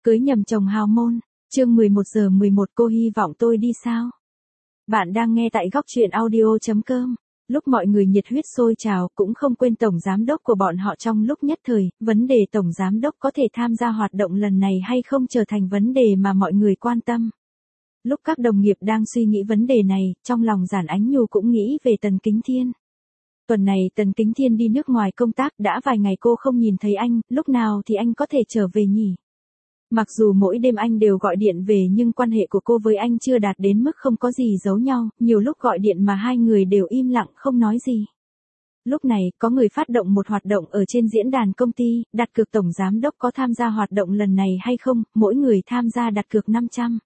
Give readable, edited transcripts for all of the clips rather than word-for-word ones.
Cưới nhầm chồng hào môn, chương 11:11 cô hy vọng tôi đi sao? Bạn đang nghe tại góc truyện audio.com. Lúc mọi người nhiệt huyết sôi trào cũng không quên tổng giám đốc của bọn họ trong lúc nhất thời, vấn đề tổng giám đốc có thể tham gia hoạt động lần này hay không trở thành vấn đề mà mọi người quan tâm. Lúc các đồng nghiệp đang suy nghĩ vấn đề này, trong lòng Giản Ánh Nhu cũng nghĩ về Tần Kính Thiên. Tuần này Tần Kính Thiên đi nước ngoài công tác, đã vài ngày cô không nhìn thấy anh, lúc nào thì anh có thể trở về nhỉ? Mặc dù mỗi đêm anh đều gọi điện về nhưng quan hệ của cô với anh chưa đạt đến mức không có gì giấu nhau, nhiều lúc gọi điện mà hai người đều im lặng không nói gì. Lúc này, có người phát động một hoạt động ở trên diễn đàn công ty, đặt cược tổng giám đốc có tham gia hoạt động lần này hay không, mỗi người tham gia đặt cược 500.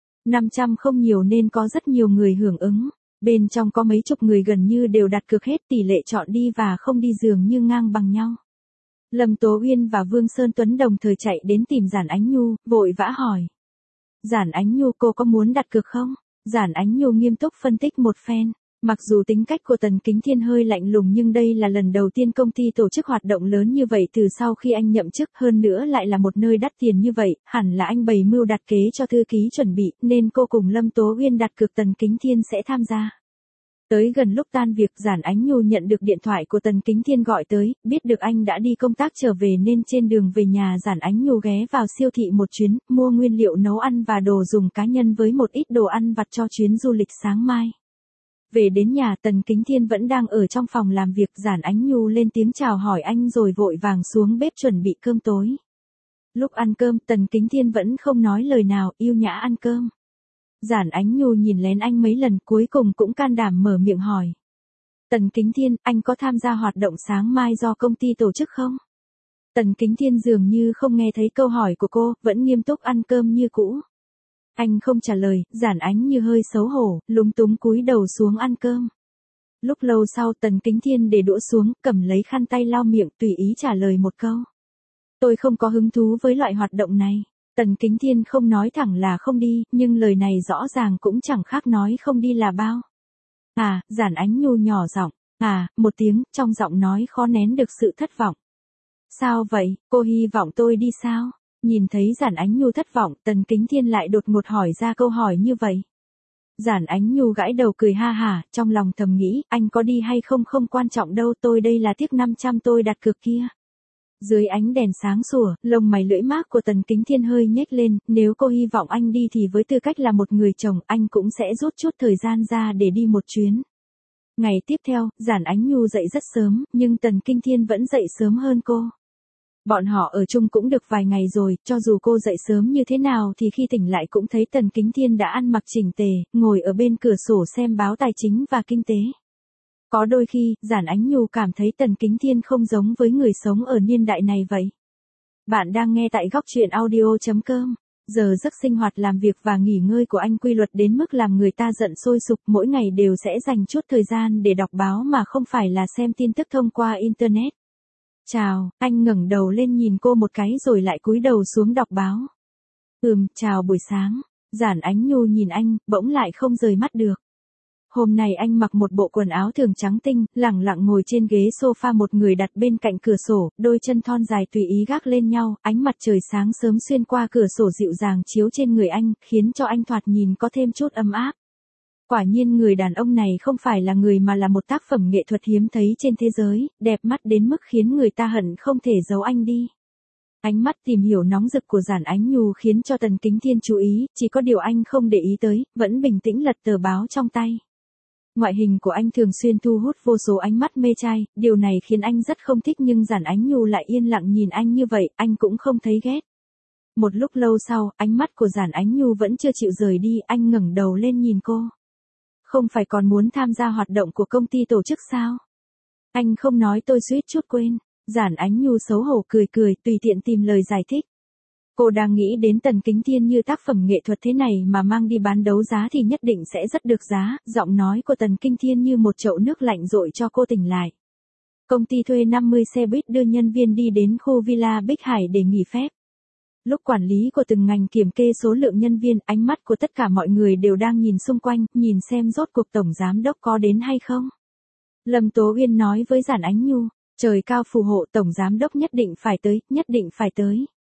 500 không nhiều nên có rất nhiều người hưởng ứng. Bên trong có mấy chục người gần như đều đặt cược hết, tỷ lệ chọn đi và không đi dường như ngang bằng nhau. Lâm Tố Uyên và Vương Sơn Tuấn đồng thời chạy đến tìm Giản Ánh Nhu, vội vã hỏi. Giản Ánh Nhu, cô có muốn đặt cược không? Giản Ánh Nhu nghiêm túc phân tích một phen. Mặc dù tính cách của Tần Kính Thiên hơi lạnh lùng nhưng đây là lần đầu tiên công ty tổ chức hoạt động lớn như vậy từ sau khi anh nhậm chức, hơn nữa lại là một nơi đắt tiền như vậy, hẳn là anh bày mưu đặt kế cho thư ký chuẩn bị, nên cô cùng Lâm Tố Uyên đặt cược Tần Kính Thiên sẽ tham gia. Tới gần lúc tan việc, Giản Ánh Nhu nhận được điện thoại của Tần Kính Thiên gọi tới, biết được anh đã đi công tác trở về nên trên đường về nhà Giản Ánh Nhu ghé vào siêu thị một chuyến, mua nguyên liệu nấu ăn và đồ dùng cá nhân với một ít đồ ăn vặt cho chuyến du lịch sáng mai. Về đến nhà, Tần Kính Thiên vẫn đang ở trong phòng làm việc, Giản Ánh Nhu lên tiếng chào hỏi anh rồi vội vàng xuống bếp chuẩn bị cơm tối. Lúc ăn cơm, Tần Kính Thiên vẫn không nói lời nào, yêu nhã ăn cơm. Giản Ánh Nhu nhìn lén anh mấy lần, cuối cùng cũng can đảm mở miệng hỏi. Tần Kính Thiên, anh có tham gia hoạt động sáng mai do công ty tổ chức không? Tần Kính Thiên dường như không nghe thấy câu hỏi của cô, vẫn nghiêm túc ăn cơm như cũ. Anh không trả lời, Giản Ánh Nhu hơi xấu hổ, lúng túng cúi đầu xuống ăn cơm. Lúc lâu sau Tần Kính Thiên để đũa xuống, cầm lấy khăn tay lau miệng, tùy ý trả lời một câu. Tôi không có hứng thú với loại hoạt động này. Tần Kính Thiên không nói thẳng là không đi, nhưng lời này rõ ràng cũng chẳng khác nói không đi là bao. À, Giản Ánh Nhu nhỏ giọng, một tiếng, trong giọng nói khó nén được sự thất vọng. Sao vậy, cô hy vọng tôi đi sao? Nhìn thấy Giản Ánh Nhu thất vọng, Tần Kính Thiên lại đột ngột hỏi ra câu hỏi như vậy. Giản Ánh Nhu gãi đầu cười ha hả, trong lòng thầm nghĩ, anh có đi hay không không quan trọng đâu, tôi đây là tiếc 500 tôi đặt cược kia. Dưới ánh đèn sáng sủa, lông mày lưỡi mác của Tần Kính Thiên hơi nhếch lên, nếu cô hy vọng anh đi thì với tư cách là một người chồng, anh cũng sẽ rút chút thời gian ra để đi một chuyến. Ngày tiếp theo, Giản Ánh Nhu dậy rất sớm, nhưng Tần Kính Thiên vẫn dậy sớm hơn cô. Bọn họ ở chung cũng được vài ngày rồi, cho dù cô dậy sớm như thế nào thì khi tỉnh lại cũng thấy Tần Kính Thiên đã ăn mặc chỉnh tề, ngồi ở bên cửa sổ xem báo tài chính và kinh tế. Có đôi khi, Giản Ánh Nhu cảm thấy Tần Kính Thiên không giống với người sống ở niên đại này vậy. Bạn đang nghe tại góc truyện audio.com. Giờ giấc sinh hoạt làm việc và nghỉ ngơi của anh quy luật đến mức làm người ta giận sôi sục, mỗi ngày đều sẽ dành chút thời gian để đọc báo mà không phải là xem tin tức thông qua Internet. Chào, anh ngẩng đầu lên nhìn cô một cái rồi lại cúi đầu xuống đọc báo. Chào buổi sáng. Giản Ánh Nhu nhìn anh, bỗng lại không rời mắt được. Hôm nay anh mặc một bộ quần áo thường trắng tinh, lẳng lặng ngồi trên ghế sofa, một người đặt bên cạnh cửa sổ, đôi chân thon dài tùy ý gác lên nhau, ánh mặt trời sáng sớm xuyên qua cửa sổ dịu dàng chiếu trên người anh, khiến cho anh thoạt nhìn có thêm chút ấm áp. Quả nhiên người đàn ông này không phải là người mà là một tác phẩm nghệ thuật hiếm thấy trên thế giới, đẹp mắt đến mức khiến người ta hận không thể giấu anh đi. Ánh mắt tìm hiểu nóng rực của Giản Ánh Nhu khiến cho Tần Kính Thiên chú ý, chỉ có điều anh không để ý tới, vẫn bình tĩnh lật tờ báo trong tay. Ngoại hình của anh thường xuyên thu hút vô số ánh mắt mê trai, điều này khiến anh rất không thích, nhưng Giản Ánh Nhu lại yên lặng nhìn anh như vậy, anh cũng không thấy ghét. Một lúc lâu sau, ánh mắt của Giản Ánh Nhu vẫn chưa chịu rời đi, anh ngẩng đầu lên nhìn cô. Không phải còn muốn tham gia hoạt động của công ty tổ chức sao? Anh không nói tôi suýt chút quên. Giản Ánh Nhu xấu hổ cười cười, tùy tiện tìm lời giải thích. Cô đang nghĩ đến Tần Kính Thiên như tác phẩm nghệ thuật thế này mà mang đi bán đấu giá thì nhất định sẽ rất được giá, giọng nói của Tần Kính Thiên như một chậu nước lạnh dội cho cô tỉnh lại. Công ty thuê 50 xe buýt đưa nhân viên đi đến khu Villa Bích Hải để nghỉ phép. Lúc quản lý của từng ngành kiểm kê số lượng nhân viên, ánh mắt của tất cả mọi người đều đang nhìn xung quanh, nhìn xem rốt cuộc tổng giám đốc có đến hay không. Lâm Tố Uyên nói với Giản Ánh Nhu, trời cao phù hộ, tổng giám đốc nhất định phải tới, nhất định phải tới.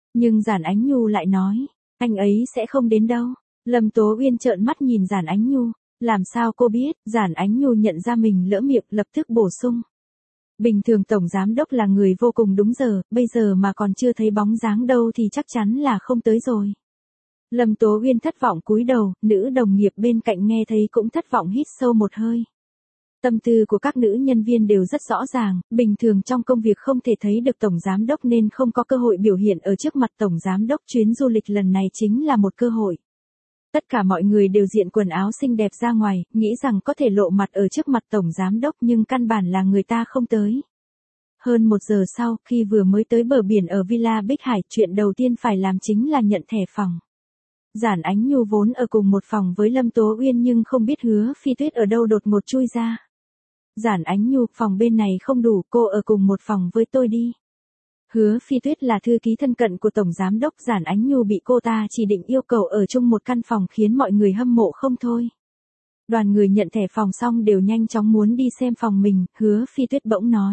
Nhưng Giản Ánh Nhu lại nói, anh ấy sẽ không đến đâu. Lâm Tố Uyên trợn mắt nhìn Giản Ánh Nhu, làm sao cô biết? Giản Ánh Nhu nhận ra mình lỡ miệng, lập tức bổ sung. Bình thường tổng giám đốc là người vô cùng đúng giờ, bây giờ mà còn chưa thấy bóng dáng đâu thì chắc chắn là không tới rồi. Lâm Tố Uyên thất vọng cúi đầu, nữ đồng nghiệp bên cạnh nghe thấy cũng thất vọng hít sâu một hơi. Tâm tư của các nữ nhân viên đều rất rõ ràng, bình thường trong công việc không thể thấy được tổng giám đốc nên không có cơ hội biểu hiện ở trước mặt tổng giám đốc. Chuyến du lịch lần này chính là một cơ hội. Tất cả mọi người đều diện quần áo xinh đẹp ra ngoài, nghĩ rằng có thể lộ mặt ở trước mặt tổng giám đốc nhưng căn bản là người ta không tới. Hơn 1 giờ sau, khi vừa mới tới bờ biển ở Villa Bích Hải, chuyện đầu tiên phải làm chính là nhận thẻ phòng. Giản Ánh Nhu vốn ở cùng một phòng với Lâm Tố Uyên nhưng không biết Hứa Phi Tuyết ở đâu đột ngột chui ra. Giản Ánh Nhu, phòng bên này không đủ, cô ở cùng một phòng với tôi đi. Hứa Phi Tuyết là thư ký thân cận của tổng giám đốc, Giản Ánh Nhu bị cô ta chỉ định yêu cầu ở chung một căn phòng khiến mọi người hâm mộ không thôi. Đoàn người nhận thẻ phòng xong đều nhanh chóng muốn đi xem phòng mình, Hứa Phi Tuyết bỗng nói.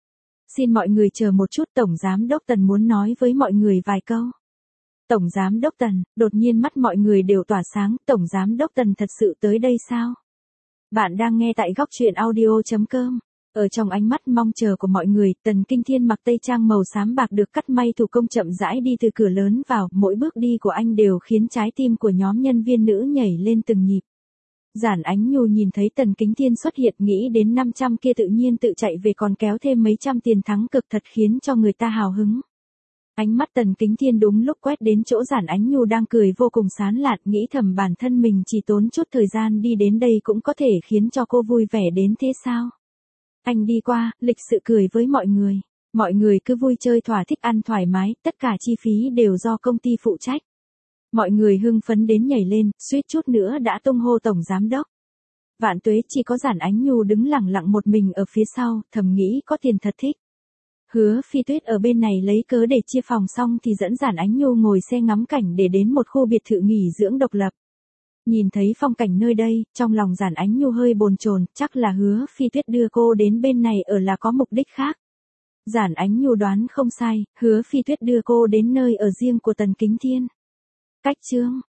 Xin mọi người chờ một chút, tổng giám đốc Tần muốn nói với mọi người vài câu. Tổng giám đốc Tần, đột nhiên mắt mọi người đều tỏa sáng, tổng giám đốc Tần thật sự tới đây sao? Bạn đang nghe tại góc truyện audio.com. Ở trong ánh mắt mong chờ của mọi người, Tần Kinh Thiên mặc tây trang màu xám bạc được cắt may thủ công chậm rãi đi từ cửa lớn vào, mỗi bước đi của anh đều khiến trái tim của nhóm nhân viên nữ nhảy lên từng nhịp. Giản Ánh Nhu nhìn thấy Tần Kính Thiên xuất hiện, nghĩ đến 500 kia tự nhiên tự chạy về còn kéo thêm mấy trăm tiền thắng cực, thật khiến cho người ta hào hứng. Ánh mắt Tần Kính Thiên đúng lúc quét đến chỗ Giản Ánh Nhu đang cười vô cùng sán lạn, nghĩ thầm bản thân mình chỉ tốn chút thời gian đi đến đây cũng có thể khiến cho cô vui vẻ đến thế sao. Anh đi qua, lịch sự cười với mọi người. Mọi người cứ vui chơi thỏa thích, ăn thoải mái, tất cả chi phí đều do công ty phụ trách. Mọi người hưng phấn đến nhảy lên, suýt chút nữa đã tung hô tổng giám đốc. Vạn tuế, chỉ có Giản Ánh Nhu đứng lặng lặng một mình ở phía sau, thầm nghĩ có tiền thật thích. Hứa Phi Tuyết ở bên này lấy cớ để chia phòng xong thì dẫn Giản Ánh Nhu ngồi xe ngắm cảnh để đến một khu biệt thự nghỉ dưỡng độc lập. Nhìn thấy phong cảnh nơi đây, trong lòng Giản Ánh Nhu hơi bồn chồn, chắc là Hứa Phi Tuyết đưa cô đến bên này ở là có mục đích khác. Giản Ánh Nhu đoán không sai, Hứa Phi Tuyết đưa cô đến nơi ở riêng của Tần Kính Thiên. Cách chương